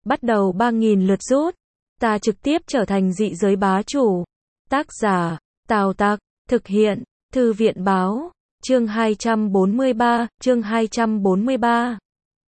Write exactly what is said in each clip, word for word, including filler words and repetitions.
bắt đầu ba nghìn lượt rút. Ta trực tiếp trở thành dị giới bá chủ. Tác giả, Tào Tặc, thực hiện, Thư viện báo, chương hai trăm bốn mươi ba, chương hai trăm bốn mươi ba.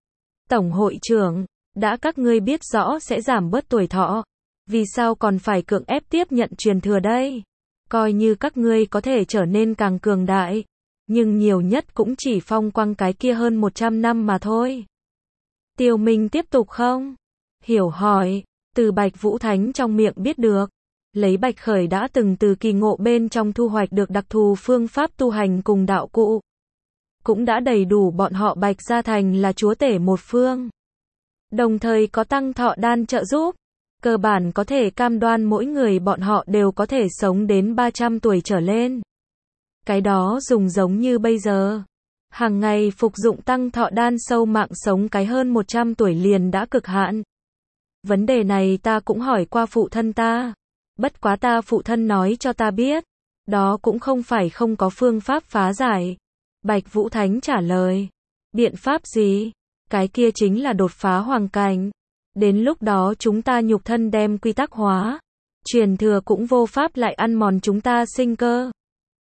Tổng hội trưởng, đã các ngươi biết rõ sẽ giảm bớt tuổi thọ, vì sao còn phải cưỡng ép tiếp nhận truyền thừa đây? Coi như các ngươi có thể trở nên càng cường đại, nhưng nhiều nhất cũng chỉ phong quang cái kia hơn một trăm năm mà thôi. Tiêu Minh tiếp tục không? Hiểu hỏi, từ Bạch Vũ Thánh trong miệng biết được, lấy Bạch Khởi đã từng từ kỳ ngộ bên trong thu hoạch được đặc thù phương pháp tu hành cùng đạo cụ. Cũng đã đầy đủ bọn họ Bạch gia thành là chúa tể một phương. Đồng thời có tăng thọ đan trợ giúp, cơ bản có thể cam đoan mỗi người bọn họ đều có thể sống đến ba trăm tuổi trở lên. Cái đó dùng giống như bây giờ. Hàng ngày phục dụng tăng thọ đan sâu mạng sống cái hơn một trăm tuổi liền đã cực hạn. Vấn đề này ta cũng hỏi qua phụ thân ta. Bất quá ta phụ thân nói cho ta biết, đó cũng không phải không có phương pháp phá giải. Bạch Vũ Thánh trả lời. Biện pháp gì? Cái kia chính là đột phá hoàng cảnh. Đến lúc đó chúng ta nhục thân đem quy tắc hóa. Truyền thừa cũng vô pháp lại ăn mòn chúng ta sinh cơ.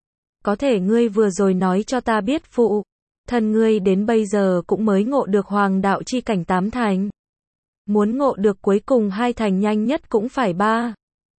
Có thể ngươi vừa rồi nói cho ta biết phụ thân ngươi đến bây giờ cũng mới ngộ được hoàng đạo chi cảnh tám thành. Muốn ngộ được cuối cùng hai thành nhanh nhất cũng phải ba,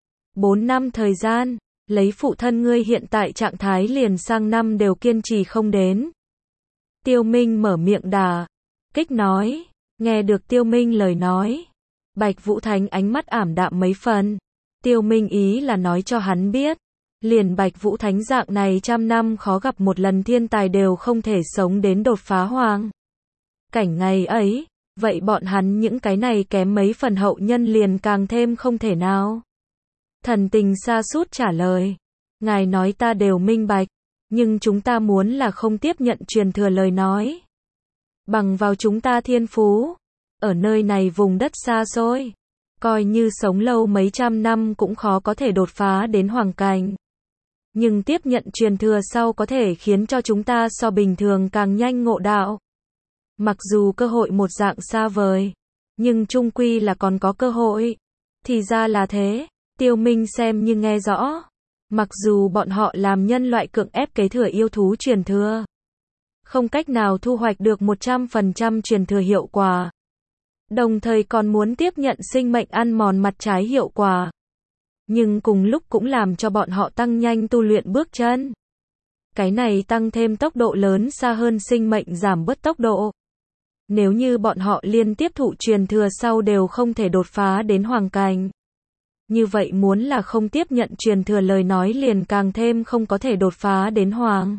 bốn năm thời gian. Lấy phụ thân ngươi hiện tại trạng thái liền sang năm đều kiên trì không đến. Tiêu Minh mở miệng đả kích nói. Nghe được Tiêu Minh lời nói, Bạch Vũ Thánh ánh mắt ảm đạm mấy phần. Tiêu Minh ý là nói cho hắn biết, liền Bạch Vũ Thánh dạng này trăm năm khó gặp một lần thiên tài đều không thể sống đến đột phá hoàng cảnh ngày ấy, vậy bọn hắn những cái này kém mấy phần hậu nhân liền càng thêm không thể nào. Thần Tình sa sút trả lời, ngài nói ta đều minh bạch, nhưng chúng ta muốn là không tiếp nhận truyền thừa lời nói. Bằng vào chúng ta thiên phú, ở nơi này vùng đất xa xôi, coi như sống lâu mấy trăm năm cũng khó có thể đột phá đến hoàng cảnh. Nhưng tiếp nhận truyền thừa sau có thể khiến cho chúng ta so bình thường càng nhanh ngộ đạo. Mặc dù cơ hội một dạng xa vời, nhưng chung quy là còn có cơ hội. Thì ra là thế, Tiêu Minh xem như nghe rõ. Mặc dù bọn họ làm nhân loại cưỡng ép kế thừa yêu thú truyền thừa, không cách nào thu hoạch được một trăm phần trăm truyền thừa hiệu quả. Đồng thời còn muốn tiếp nhận sinh mệnh ăn mòn mặt trái hiệu quả. Nhưng cùng lúc cũng làm cho bọn họ tăng nhanh tu luyện bước chân. Cái này tăng thêm tốc độ lớn xa hơn sinh mệnh giảm bớt tốc độ. Nếu như bọn họ liên tiếp thụ truyền thừa sau đều không thể đột phá đến hoàng cảnh. Như vậy muốn là không tiếp nhận truyền thừa lời nói liền càng thêm không có thể đột phá đến hoàng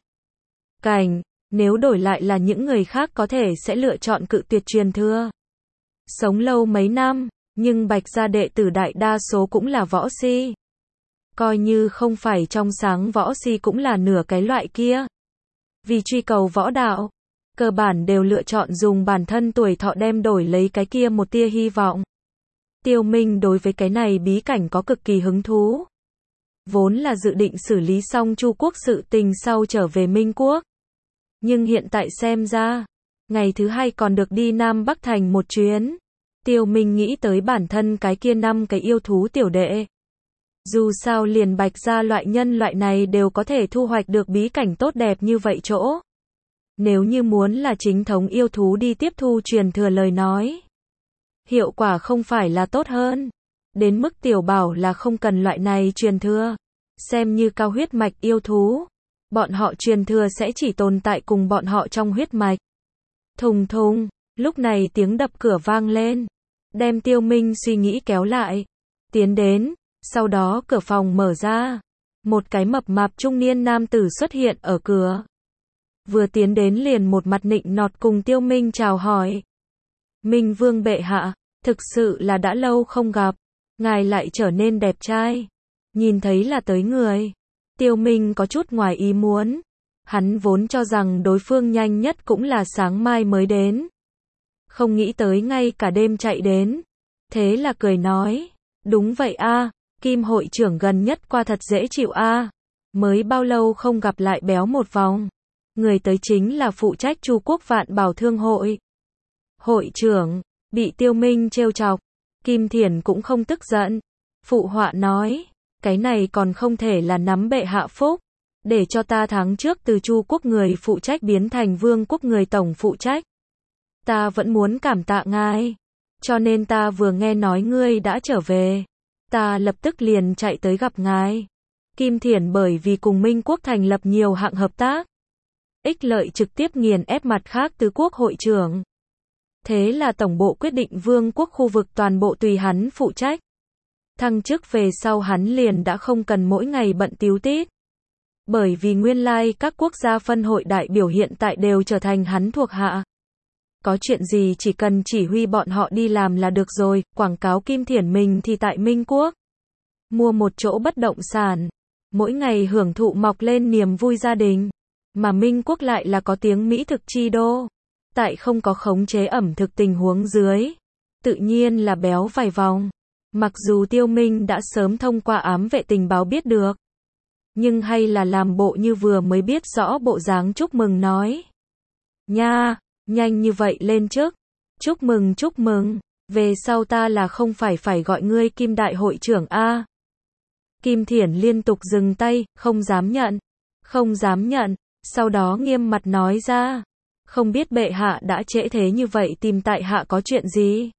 cảnh. Nếu đổi lại là những người khác có thể sẽ lựa chọn cự tuyệt truyền thừa. Sống lâu mấy năm, nhưng Bạch gia đệ tử đại đa số cũng là võ si. Coi như không phải trong sáng võ si cũng là nửa cái loại kia. Vì truy cầu võ đạo, cơ bản đều lựa chọn dùng bản thân tuổi thọ đem đổi lấy cái kia một tia hy vọng. Tiêu Minh đối với cái này bí cảnh có cực kỳ hứng thú. Vốn là dự định xử lý xong Chu quốc sự tình sau trở về Minh quốc. Nhưng hiện tại xem ra, ngày thứ hai còn được đi Nam Bắc Thành một chuyến. Tiêu Minh nghĩ tới bản thân cái kia năm cái yêu thú tiểu đệ. Dù sao liền Bạch gia loại nhân loại này đều có thể thu hoạch được bí cảnh tốt đẹp như vậy chỗ. Nếu như muốn là chính thống yêu thú đi tiếp thu truyền thừa lời nói, hiệu quả không phải là tốt hơn. Đến mức tiểu bảo là không cần loại này truyền thừa. Xem như cao huyết mạch yêu thú, bọn họ truyền thừa sẽ chỉ tồn tại cùng bọn họ trong huyết mạch. Thùng thùng, lúc này tiếng đập cửa vang lên, đem Tiêu Minh suy nghĩ kéo lại. Tiến đến, sau đó cửa phòng mở ra. Một cái mập mạp trung niên nam tử xuất hiện ở cửa. Vừa tiến đến liền một mặt nịnh nọt cùng Tiêu Minh chào hỏi. Minh Vương bệ hạ, thực sự là đã lâu không gặp, ngài lại trở nên đẹp trai. Nhìn thấy là tới người, Tiêu Minh có chút ngoài ý muốn. Hắn vốn cho rằng đối phương nhanh nhất cũng là sáng mai mới đến. Không nghĩ tới ngay cả đêm chạy đến. Thế là cười nói, đúng vậy a, Kim hội trưởng gần nhất qua thật dễ chịu a. Mới bao lâu không gặp lại béo một vòng. Người tới chính là phụ trách Chu quốc Vạn Bảo Thương hội. Hội trưởng, bị Tiêu Minh trêu chọc. Kim Thiển cũng không tức giận. Phụ họa nói, cái này còn không thể là nắm bệ hạ phúc, để cho ta tháng trước từ Chu quốc người phụ trách biến thành Vương quốc người tổng phụ trách. Ta vẫn muốn cảm tạ ngài, cho nên ta vừa nghe nói ngươi đã trở về, ta lập tức liền chạy tới gặp ngài. Kim Thiển bởi vì cùng Minh quốc thành lập nhiều hạng hợp tác, ích lợi trực tiếp nghiền ép mặt khác tứ quốc hội trưởng. Thế là tổng bộ quyết định Vương quốc khu vực toàn bộ tùy hắn phụ trách. Thăng chức về sau hắn liền đã không cần mỗi ngày bận tíu tít. Bởi vì nguyên lai các quốc gia phân hội đại biểu hiện tại đều trở thành hắn thuộc hạ. Có chuyện gì chỉ cần chỉ huy bọn họ đi làm là được rồi, quảng cáo Kim Thiển mình thì tại Minh quốc. Mua một chỗ bất động sản, mỗi ngày hưởng thụ mọc lên niềm vui gia đình. Mà Minh quốc lại là có tiếng mỹ thực chi đô. Tại không có khống chế ẩm thực tình huống dưới, tự nhiên là béo vài vòng. Mặc dù Tiêu Minh đã sớm thông qua ám vệ tình báo biết được, nhưng hay là làm bộ như vừa mới biết rõ bộ dáng chúc mừng nói. Nha, nhanh như vậy lên chức. Chúc mừng chúc mừng, về sau ta là không phải phải gọi ngươi Kim đại hội trưởng a. Kim Thiển liên tục dừng tay, không dám nhận, không dám nhận, sau đó nghiêm mặt nói ra. Không biết bệ hạ đã trễ thế như vậy tìm tại hạ có chuyện gì?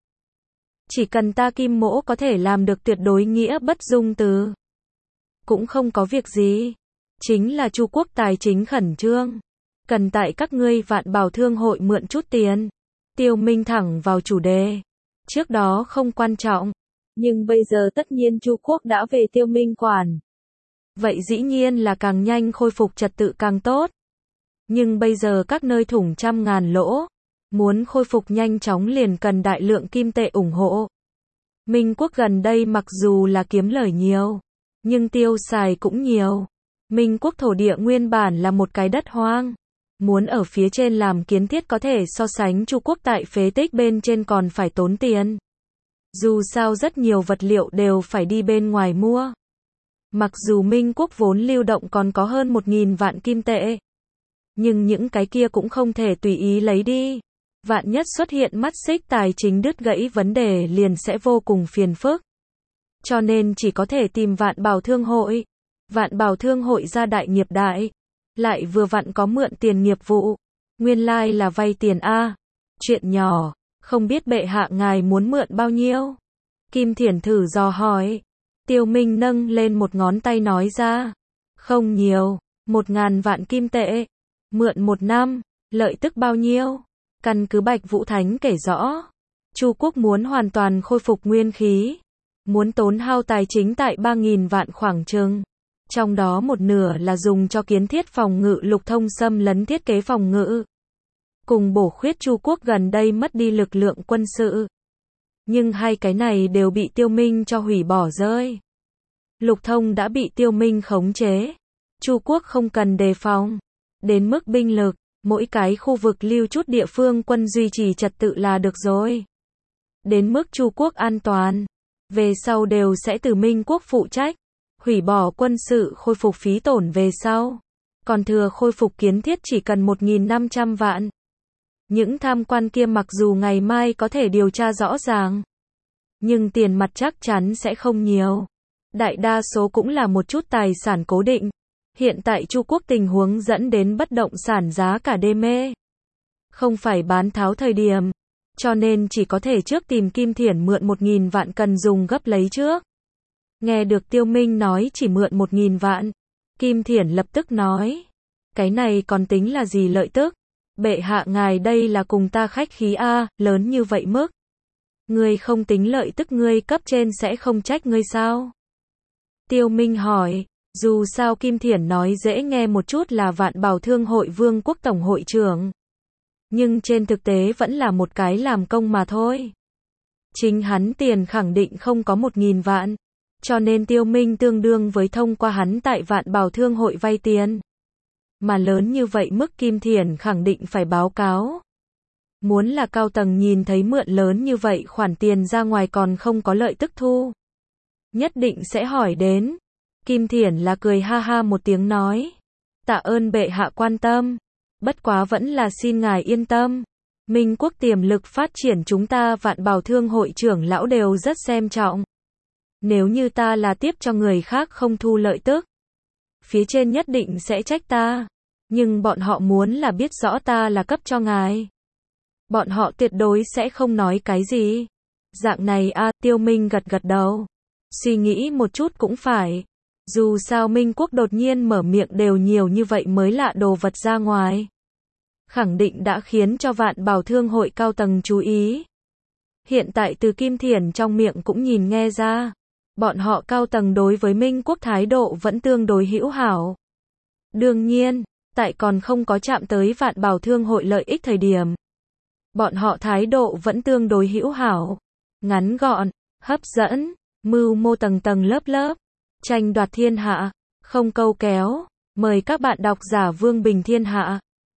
Chỉ cần ta Kim mỗ có thể làm được tuyệt đối nghĩa bất dung từ. Cũng không có việc gì. Chính là Chu quốc tài chính khẩn trương. Cần tại các ngươi Vạn Bảo Thương hội mượn chút tiền. Tiêu Minh thẳng vào chủ đề. Trước đó không quan trọng. Nhưng bây giờ tất nhiên Chu quốc đã về Tiêu Minh quản. Vậy dĩ nhiên là càng nhanh khôi phục trật tự càng tốt. Nhưng bây giờ các nơi thủng trăm ngàn lỗ. Muốn khôi phục nhanh chóng liền cần đại lượng kim tệ ủng hộ. Minh quốc gần đây mặc dù là kiếm lời nhiều, nhưng tiêu xài cũng nhiều. Minh quốc thổ địa nguyên bản là một cái đất hoang. Muốn ở phía trên làm kiến thiết có thể so sánh Chu quốc tại phế tích bên trên còn phải tốn tiền. Dù sao rất nhiều vật liệu đều phải đi bên ngoài mua. Mặc dù Minh quốc vốn lưu động còn có hơn một nghìn vạn kim tệ, nhưng những cái kia cũng không thể tùy ý lấy đi. Vạn nhất xuất hiện mắt xích tài chính đứt gãy vấn đề liền sẽ vô cùng phiền phức. Cho nên chỉ có thể tìm Vạn Bảo Thương hội. Vạn Bảo Thương hội gia đại nghiệp đại, lại vừa vặn có mượn tiền nghiệp vụ. Nguyên lai like là vay tiền a. Chuyện nhỏ, không biết bệ hạ ngài muốn mượn bao nhiêu? Kim Thiển thử dò hỏi. Tiêu Minh nâng lên một ngón tay nói ra. Không nhiều, một ngàn vạn kim tệ. Mượn một năm, lợi tức bao nhiêu? Căn cứ Bạch Vũ Thánh kể rõ, Chu quốc muốn hoàn toàn khôi phục nguyên khí, muốn tốn hao tài chính tại ba nghìn vạn khoảng chừng. Trong đó một nửa là dùng cho kiến thiết phòng ngự lục thông xâm lấn thiết kế phòng ngự. Cùng bổ khuyết Chu quốc gần đây mất đi lực lượng quân sự. Nhưng hai cái này đều bị Tiêu Minh cho hủy bỏ rơi. Lục thông đã bị Tiêu Minh khống chế. Chu quốc không cần đề phòng. Đến mức binh lực, mỗi cái khu vực lưu chút địa phương quân duy trì trật tự là được rồi. Đến mức Chu quốc an toàn, về sau đều sẽ từ Minh quốc phụ trách. Hủy bỏ quân sự khôi phục phí tổn về sau. Còn thừa khôi phục kiến thiết chỉ cần một nghìn năm trăm vạn. Những tham quan kia mặc dù ngày mai có thể điều tra rõ ràng, nhưng tiền mặt chắc chắn sẽ không nhiều. Đại đa số cũng là một chút tài sản cố định. Hiện tại Chu quốc tình huống dẫn đến bất động sản giá cả đê mê. Không phải bán tháo thời điểm. Cho nên chỉ có thể trước tìm Kim Thiển mượn một nghìn vạn cần dùng gấp lấy trước. Nghe được Tiêu Minh nói chỉ mượn một nghìn vạn. Kim Thiển lập tức nói. Cái này còn tính là gì lợi tức? Bệ hạ ngài đây là cùng ta khách khí a, lớn như vậy mức. Ngươi không tính lợi tức ngươi cấp trên sẽ không trách ngươi sao? Tiêu Minh hỏi. Dù sao Kim Thiển nói dễ nghe một chút là Vạn Bảo Thương hội Vương quốc tổng hội trưởng. Nhưng trên thực tế vẫn là một cái làm công mà thôi. Chính hắn tiền khẳng định không có một nghìn vạn. Cho nên Tiêu Minh tương đương với thông qua hắn tại Vạn Bảo Thương hội vay tiền. Mà lớn như vậy mức Kim Thiển khẳng định phải báo cáo. Muốn là cao tầng nhìn thấy mượn lớn như vậy khoản tiền ra ngoài còn không có lợi tức thu, nhất định sẽ hỏi đến. Kim Thiển là cười ha ha một tiếng nói. Tạ ơn bệ hạ quan tâm. Bất quá vẫn là xin ngài yên tâm. Minh Quốc tiềm lực phát triển chúng ta Vạn Bảo Thương hội trưởng lão đều rất xem trọng. Nếu như ta là tiếp cho người khác không thu lợi tức, phía trên nhất định sẽ trách ta. Nhưng bọn họ muốn là biết rõ ta là cấp cho ngài. Bọn họ tuyệt đối sẽ không nói cái gì. Dạng này a à, Tiêu Minh gật gật đầu. Suy nghĩ một chút cũng phải. Dù sao Minh Quốc đột nhiên mở miệng đều nhiều như vậy mới lạ đồ vật ra ngoài. Khẳng định đã khiến cho Vạn Bảo Thương hội cao tầng chú ý. Hiện tại từ Kim Thiển trong miệng cũng nhìn nghe ra. Bọn họ cao tầng đối với Minh Quốc thái độ vẫn tương đối hữu hảo. Đương nhiên, tại còn không có chạm tới Vạn Bảo Thương hội lợi ích thời điểm. Bọn họ thái độ vẫn tương đối hữu hảo. Ngắn gọn, hấp dẫn, mưu mô tầng tầng lớp lớp. Tranh đoạt thiên hạ, không câu kéo. Mời các bạn đọc giả Vương Bình Thiên Hạ.